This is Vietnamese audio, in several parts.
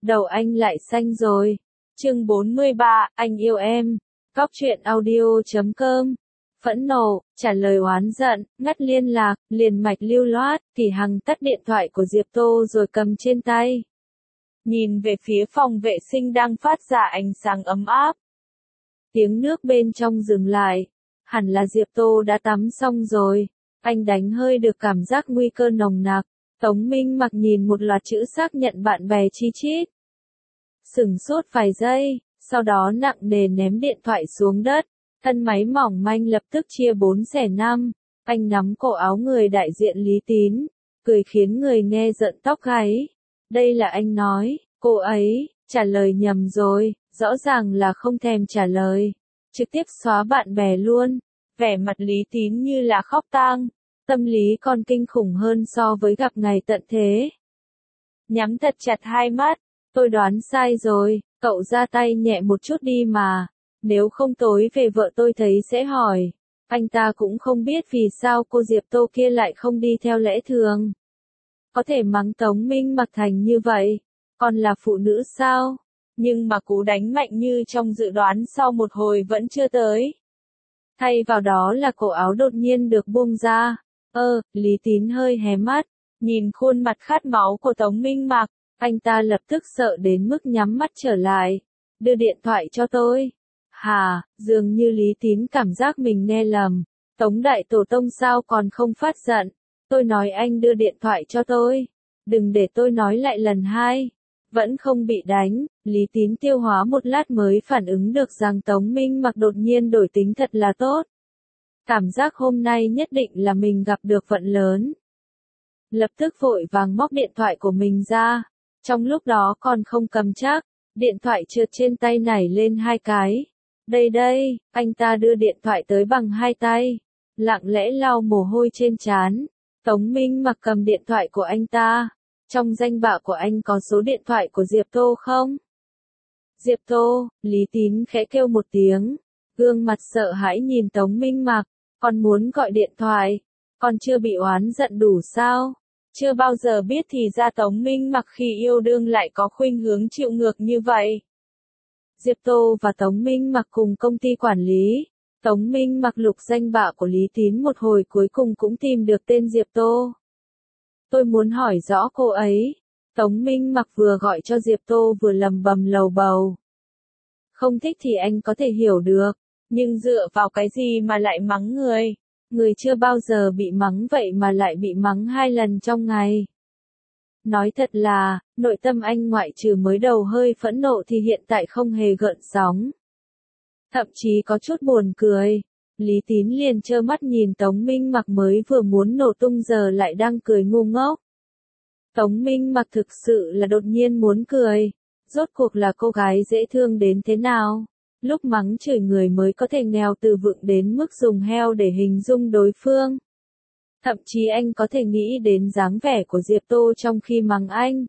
đầu anh lại xanh rồi. Chương 43, anh yêu em. Cóc truyện audio.com. Phẫn nộ, trả lời oán giận, ngắt liên lạc, liền mạch lưu loát, Kỳ Hằng tắt điện thoại của Diệp Tô rồi cầm trên tay. Nhìn về phía phòng vệ sinh đang phát ra ánh sáng ấm áp. Tiếng nước bên trong dừng lại. Hẳn là Diệp Tô đã tắm xong rồi. Anh đánh hơi được cảm giác nguy cơ nồng nặc. Tống Minh Mặc nhìn một loạt chữ xác nhận bạn bè chi chít. Sửng sốt vài giây, sau đó nặng nề ném điện thoại xuống đất. Thân máy mỏng manh lập tức chia 4/5. Anh nắm cổ áo người đại diện Lý Tín, cười khiến người nghe giận tóc gáy. Đây là anh nói, cô ấy, trả lời nhầm rồi, rõ ràng là không thèm trả lời. Trực tiếp xóa bạn bè luôn. Vẻ mặt Lý Tín như là khóc tang. Tâm lý còn kinh khủng hơn so với gặp ngày tận thế. Nhắm thật chặt hai mắt, tôi đoán sai rồi, cậu ra tay nhẹ một chút đi mà. Nếu không tối về vợ tôi thấy sẽ hỏi. Anh ta cũng không biết vì sao cô Diệp Tô kia lại không đi theo lẽ thường. Có thể mắng Tống Minh Mặc thành như vậy, còn là phụ nữ sao? Nhưng mà cú đánh mạnh như trong dự đoán sau một hồi vẫn chưa tới. Thay vào đó là cổ áo đột nhiên được buông ra. Lý Tín hơi hé mắt, nhìn khuôn mặt khát máu của Tống Minh Mặc, anh ta lập tức sợ đến mức nhắm mắt trở lại. Đưa điện thoại cho tôi. Hà, dường như Lý Tín cảm giác mình nghe lầm. Tống Đại Tổ Tông sao còn không phát giận. Tôi nói anh đưa điện thoại cho tôi. Đừng để tôi nói lại lần hai. Vẫn không bị đánh, Lý Tín tiêu hóa một lát mới phản ứng được rằng Tống Minh Mặc đột nhiên đổi tính thật là tốt. Cảm giác hôm nay nhất định là mình gặp được vận lớn. Lập tức vội vàng móc điện thoại của mình ra. Trong lúc đó còn không cầm chắc, điện thoại trượt trên tay nảy lên hai cái. Đây, anh ta đưa điện thoại tới bằng hai tay. Lặng lẽ lau mồ hôi trên trán. Tống Minh Mặc cầm điện thoại của anh ta. Trong danh bạ của anh có số điện thoại của Diệp Tô không? Diệp Tô, Lý Tín khẽ kêu một tiếng. Gương mặt sợ hãi nhìn Tống Minh Mặc. Con muốn gọi điện thoại. Con chưa bị oán giận đủ sao? Chưa bao giờ biết thì ra Tống Minh Mặc khi yêu đương lại có khuynh hướng chịu ngược như vậy. Diệp Tô và Tống Minh Mặc cùng công ty quản lý. Tống Minh Mặc lục danh bạ của Lý Tín một hồi cuối cùng cũng tìm được tên Diệp Tô. Tôi muốn hỏi rõ cô ấy. Tống Minh Mặc vừa gọi cho Diệp Tô vừa lầm bầm lầu bầu. Không thích thì anh có thể hiểu được, nhưng dựa vào cái gì mà lại mắng người? Người chưa bao giờ bị mắng vậy mà lại bị mắng 2 lần trong ngày. Nói thật là, nội tâm anh ngoại trừ mới đầu hơi phẫn nộ thì hiện tại không hề gợn sóng. Thậm chí có chút buồn cười. Lý Tín liền trơ mắt nhìn Tống Minh Mặc mới vừa muốn nổ tung giờ lại đang cười ngu ngốc. Tống Minh Mặc thực sự là đột nhiên muốn cười. Rốt cuộc là cô gái dễ thương đến thế nào? Lúc mắng chửi người mới có thể nghèo từ vựng đến mức dùng heo để hình dung đối phương. Thậm chí anh có thể nghĩ đến dáng vẻ của Diệp Tô trong khi mắng anh.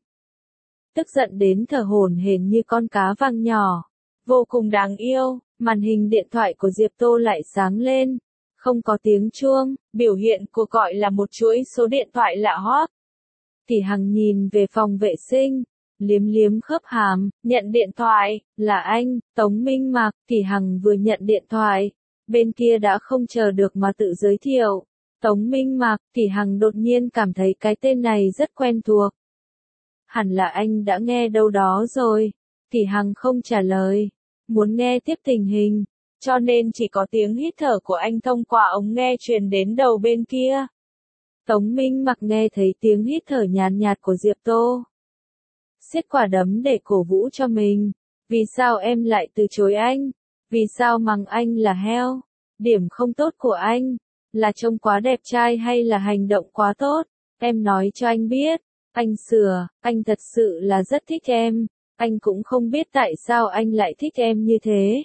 Tức giận đến thở hổn hển như con cá vàng nhỏ. Vô cùng đáng yêu, màn hình điện thoại của Diệp Tô lại sáng lên. Không có tiếng chuông, biểu hiện cuộc gọi là một chuỗi số điện thoại lạ hoắc. Kỳ Hằng nhìn về phòng vệ sinh, liếm liếm khớp hàm, nhận điện thoại, là anh, Tống Minh Mặc. Kỳ Hằng vừa nhận điện thoại, bên kia đã không chờ được mà tự giới thiệu. Tống Minh Mặc. Kỳ Hằng đột nhiên cảm thấy cái tên này rất quen thuộc. Hẳn là anh đã nghe đâu đó rồi. Kỳ Hằng không trả lời, muốn nghe tiếp tình hình, cho nên chỉ có tiếng hít thở của anh thông qua ống nghe truyền đến đầu bên kia. Tống Minh Mặc nghe thấy tiếng hít thở nhàn nhạt của Diệp Tô. Siết quả đấm để cổ vũ cho mình. Vì sao em lại từ chối anh? Vì sao mắng anh là heo? Điểm không tốt của anh là trông quá đẹp trai hay là hành động quá tốt? Em nói cho anh biết. Anh sửa, anh thật sự là rất thích em. Anh cũng không biết tại sao anh lại thích em như thế.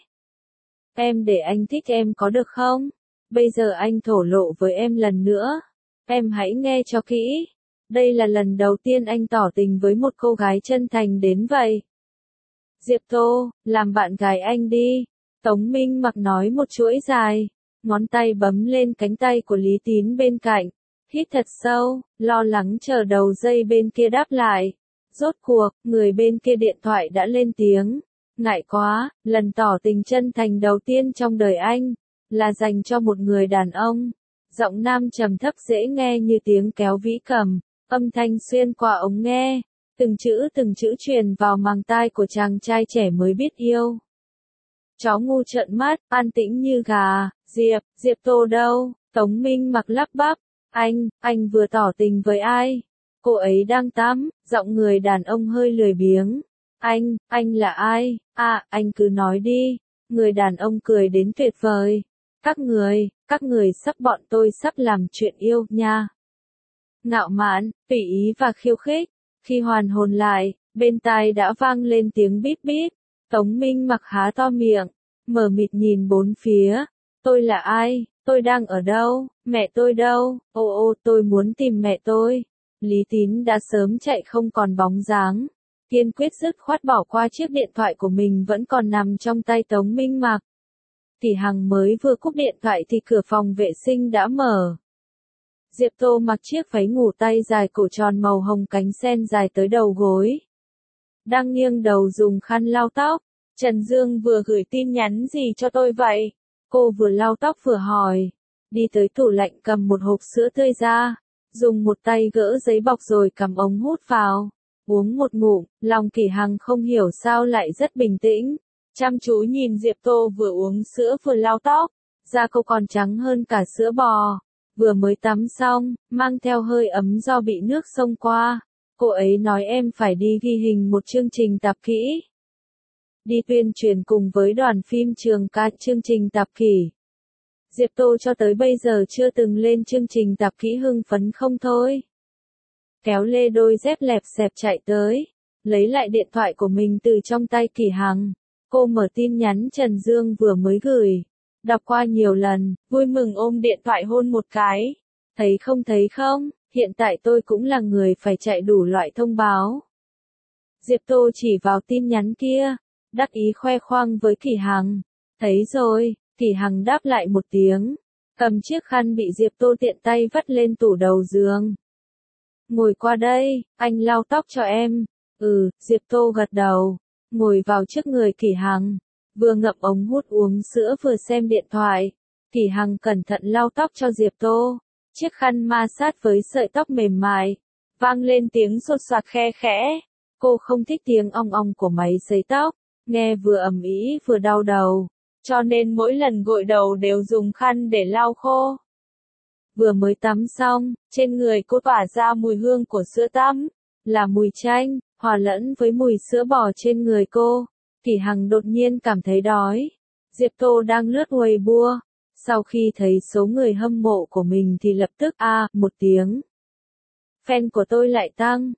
Em để anh thích em có được không? Bây giờ anh thổ lộ với em lần nữa. Em hãy nghe cho kỹ. Đây là lần đầu tiên anh tỏ tình với một cô gái chân thành đến vậy. Diệp Tô, làm bạn gái anh đi. Tống Minh Mặc nói một chuỗi dài. Ngón tay bấm lên cánh tay của Lý Tín bên cạnh. Hít thật sâu, lo lắng chờ đầu dây bên kia đáp lại. Rốt cuộc, người bên kia điện thoại đã lên tiếng. Ngại quá, lần tỏ tình chân thành đầu tiên trong đời anh, là dành cho một người đàn ông. Giọng nam trầm thấp dễ nghe như tiếng kéo vĩ cầm, âm thanh xuyên qua ống nghe, từng chữ truyền vào màng tai của chàng trai trẻ mới biết yêu. Chó ngu trợn mắt, an tĩnh như gà. Diệp Tô đâu? Tống Minh Mặc lắp bắp. Anh vừa tỏ tình với ai? Cô ấy đang tắm, giọng người đàn ông hơi lười biếng. Anh là ai? À, anh cứ nói đi. Người đàn ông cười đến tuyệt vời. Các người bọn tôi sắp làm chuyện yêu nha. Ngạo mạn, tùy ý và khiêu khích. Khi hoàn hồn lại, bên tai đã vang lên tiếng bíp bíp. Tống Minh Mặc há to miệng, mờ mịt nhìn bốn phía. Tôi là ai? Tôi đang ở đâu? Mẹ tôi đâu? Ô, tôi muốn tìm mẹ tôi. Lý Tín đã sớm chạy không còn bóng dáng. Kiên quyết dứt khoát bỏ qua chiếc điện thoại của mình vẫn còn nằm trong tay Tống Minh Mặc. Tỷ Hằng mới vừa cúp điện thoại thì cửa phòng vệ sinh đã mở. Diệp Tô mặc chiếc váy ngủ tay dài cổ tròn màu hồng cánh sen dài tới đầu gối. Đang nghiêng đầu dùng khăn lau tóc. Trần Dương vừa gửi tin nhắn gì cho tôi vậy? Cô vừa lau tóc vừa hỏi. Đi tới tủ lạnh cầm một hộp sữa tươi ra. Dùng một tay gỡ giấy bọc rồi cầm ống hút vào. Uống một ngụm, lòng Kỷ Hằng không hiểu sao lại rất bình tĩnh. Chăm chú nhìn Diệp Tô vừa uống sữa vừa lau tóc. Da cô còn trắng hơn cả sữa bò. Vừa mới tắm xong, mang theo hơi ấm do bị nước xông qua. Cô ấy nói em phải đi ghi hình một chương trình tập kỹ. Đi tuyên truyền cùng với đoàn phim trường ca chương trình tập kỷ. Diệp Tô cho tới bây giờ chưa từng lên chương trình tập kỹ hưng phấn không thôi. Kéo lê đôi dép lẹp xẹp chạy tới, lấy lại điện thoại của mình từ trong tay Kỷ Hằng. Cô mở tin nhắn Trần Dương vừa mới gửi. Đọc qua nhiều lần, vui mừng ôm điện thoại hôn một cái. Thấy không, hiện tại tôi cũng là người phải chạy đủ loại thông báo. Diệp Tô chỉ vào tin nhắn kia, đắc ý khoe khoang với Kỷ Hằng. Thấy rồi, Kỷ Hằng đáp lại một tiếng, cầm chiếc khăn bị Diệp Tô tiện tay vắt lên tủ đầu giường. Ngồi qua đây, anh lau tóc cho em. Diệp Tô gật đầu, ngồi vào trước người Kỷ Hằng, vừa ngậm ống hút uống sữa vừa xem điện thoại. Kỷ Hằng cẩn thận lau tóc cho Diệp Tô, chiếc khăn ma sát với sợi tóc mềm mại, vang lên tiếng xột xoạt khe khẽ. Cô không thích tiếng ong ong của máy sấy tóc, nghe vừa ầm ĩ vừa đau đầu, cho nên mỗi lần gội đầu đều dùng khăn để lau khô. Vừa mới tắm xong, trên người cô tỏa ra mùi hương của sữa tắm, là mùi chanh, hòa lẫn với mùi sữa bò trên người cô. Kỷ Hằng đột nhiên cảm thấy đói. Diệp Tô đang lướt Weibo, sau khi thấy số người hâm mộ của mình thì lập tức một tiếng. Fan của tôi lại tăng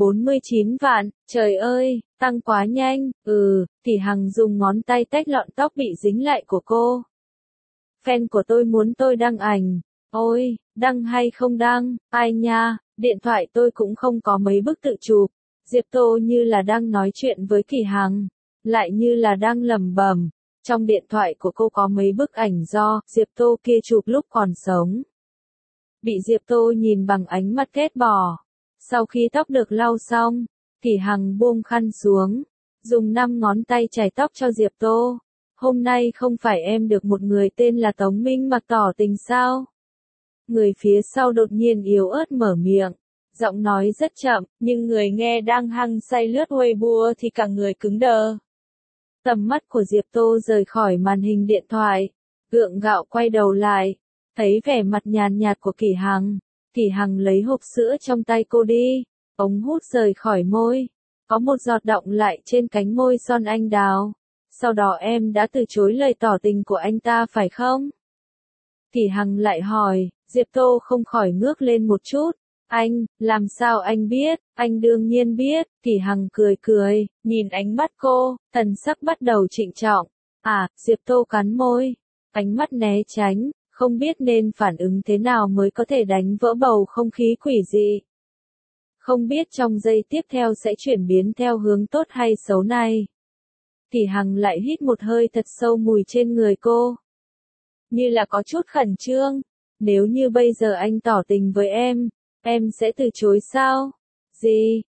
49 vạn, trời ơi, tăng quá nhanh. Kỷ Hằng dùng ngón tay tách lọn tóc bị dính lại của cô. Fan của tôi muốn tôi đăng ảnh. Ôi, đăng hay không đăng, ai nha, điện thoại tôi cũng không có mấy bức tự chụp. Diệp Tô như là đang nói chuyện với Kỷ Hằng, lại như là đang lẩm bẩm. Trong điện thoại của cô có mấy bức ảnh do Diệp Tô kia chụp lúc còn sống. Bị Diệp Tô nhìn bằng ánh mắt ghét bỏ. Sau khi tóc được lau xong, Kỷ Hằng buông khăn xuống, dùng 5 ngón tay chải tóc cho Diệp Tô. Hôm nay không phải em được một người tên là Tống Minh Mặc tỏ tình sao? Người phía sau đột nhiên yếu ớt mở miệng, giọng nói rất chậm, nhưng người nghe đang hăng say lướt Weibo thì cả người cứng đờ. Tầm mắt của Diệp Tô rời khỏi màn hình điện thoại, gượng gạo quay đầu lại, thấy vẻ mặt nhàn nhạt của Kỷ Hằng. Kỷ Hằng lấy hộp sữa trong tay cô đi, ống hút rời khỏi môi, có một giọt đọng lại trên cánh môi son anh đào. Sau đó em đã từ chối lời tỏ tình của anh ta phải không? Kỷ Hằng lại hỏi. Diệp Tô không khỏi ngước lên một chút. Anh, làm sao anh biết? Anh đương nhiên biết. Kỷ Hằng cười, nhìn ánh mắt cô, thần sắc bắt đầu trịnh trọng. Diệp Tô cắn môi, ánh mắt né tránh, không biết nên phản ứng thế nào mới có thể đánh vỡ bầu không khí quỷ dị. Không biết trong giây tiếp theo sẽ chuyển biến theo hướng tốt hay xấu này. Kỷ Hằng lại hít một hơi thật sâu mùi trên người cô. Như là có chút khẩn trương. Nếu như bây giờ anh tỏ tình với em sẽ từ chối sao? Gì?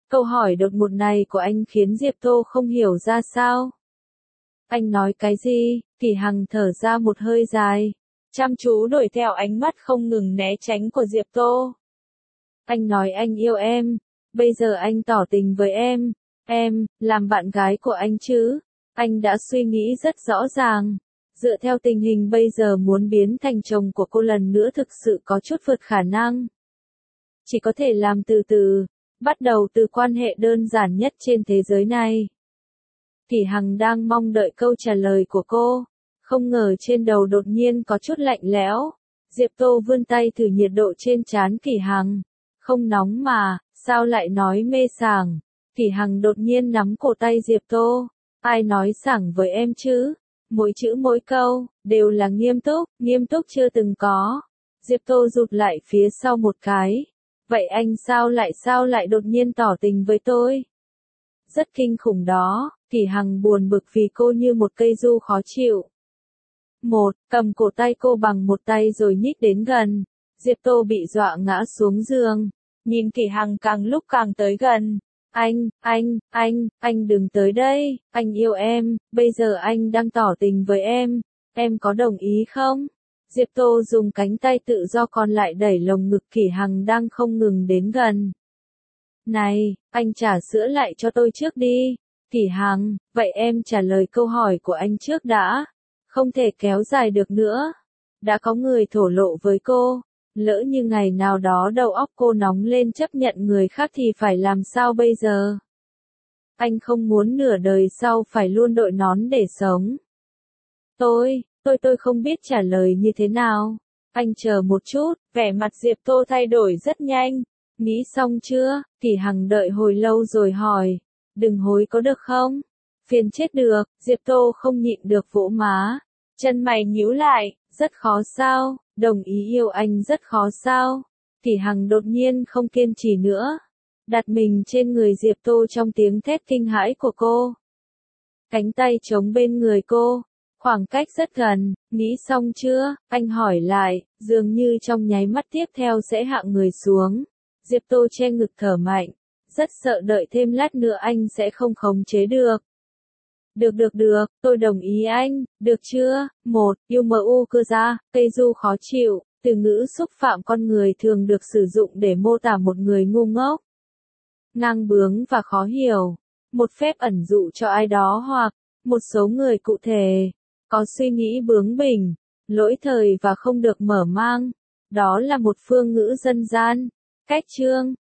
Câu hỏi đột ngột này của anh khiến Diệp Tô không hiểu ra sao. Anh nói cái gì? Kỳ Hằng thở ra một hơi dài, chăm chú đuổi theo ánh mắt không ngừng né tránh của Diệp Tô. Anh nói anh yêu em, bây giờ anh tỏ tình với em, làm bạn gái của anh chứ. Anh đã suy nghĩ rất rõ ràng. Dựa theo tình hình bây giờ muốn biến thành chồng của cô lần nữa thực sự có chút vượt khả năng. Chỉ có thể làm từ từ, bắt đầu từ quan hệ đơn giản nhất trên thế giới này. Kỳ Hằng đang mong đợi câu trả lời của cô, không ngờ trên đầu đột nhiên có chút lạnh lẽo. Diệp Tô vươn tay thử nhiệt độ trên trán Kỳ Hằng. Không nóng mà, sao lại nói mê sảng? Kỳ Hằng đột nhiên nắm cổ tay Diệp Tô. Ai nói sảng với em chứ? Mỗi chữ mỗi câu, đều là nghiêm túc chưa từng có. Diệp Tô rụt lại phía sau một cái. Vậy anh sao lại đột nhiên tỏ tình với tôi? Rất kinh khủng đó, Kỳ Hằng buồn bực vì cô như một cây du khó chịu. Cầm cổ tay cô bằng một tay rồi nhích đến gần. Diệp Tô bị dọa ngã xuống giường, nhìn Kỳ Hằng càng lúc càng tới gần. Anh đừng tới đây, anh yêu em, bây giờ anh đang tỏ tình với em có đồng ý không? Diệp Tô dùng cánh tay tự do còn lại đẩy lồng ngực Kỳ Hằng đang không ngừng đến gần. Này, anh trả sữa lại cho tôi trước đi. Kỳ Hằng, vậy em trả lời câu hỏi của anh trước đã. Không thể kéo dài được nữa. Đã có người thổ lộ với cô. Lỡ như ngày nào đó đầu óc cô nóng lên chấp nhận người khác thì phải làm sao bây giờ? Anh không muốn nửa đời sau phải luôn đội nón để sống. Tôi không biết trả lời như thế nào. Anh chờ một chút, vẻ mặt Diệp Tô thay đổi rất nhanh. Nghĩ xong chưa? Kỳ Hằng đợi hồi lâu rồi hỏi. Đừng hối có được không? Phiền chết được, Diệp Tô không nhịn được vỗ má. Chân mày nhíu lại, rất khó sao? Đồng ý yêu anh rất khó sao? Kỳ Hằng đột nhiên không kiên trì nữa. Đặt mình trên người Diệp Tô trong tiếng thét kinh hãi của cô. Cánh tay chống bên người cô. Khoảng cách rất gần, nghĩ xong chưa? Anh hỏi lại, dường như trong nháy mắt tiếp theo sẽ hạ người xuống. Diệp Tô che ngực thở mạnh. Rất sợ đợi thêm lát nữa anh sẽ không khống chế được. Được, tôi đồng ý anh, được chưa? Yêu mu cơ ra, cây du khó chịu, từ ngữ xúc phạm con người thường được sử dụng để mô tả một người ngu ngốc, ngang bướng và khó hiểu. Một phép ẩn dụ cho ai đó hoặc một số người cụ thể, có suy nghĩ bướng bỉnh, lỗi thời và không được mở mang. Đó là một phương ngữ dân gian. Cách chương